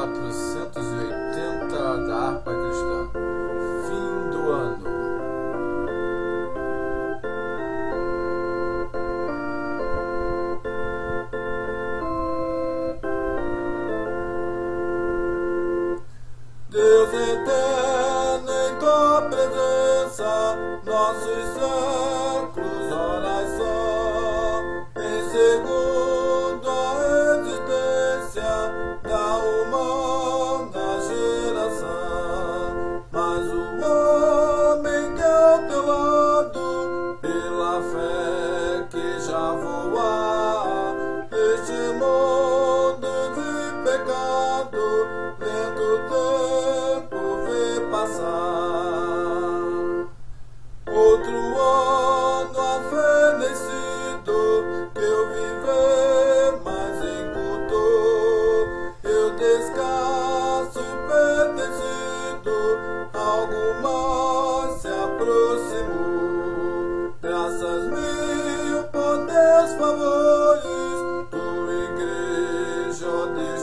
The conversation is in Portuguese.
480 da harpa cristã. Fim do ano. Deus eterno, em tua presença, nossos séculos oração, em segundo a existência da humana geração. Mas o homem que ao teu lado, pela fé que já voa, este mundo de pecado, lento tempo vê passar. Outro ano afenecido, eu viver mais encurtou, eu descanso pertencido, algo mais se aproximou. Graças mil por teus favores, tua igreja ó Deus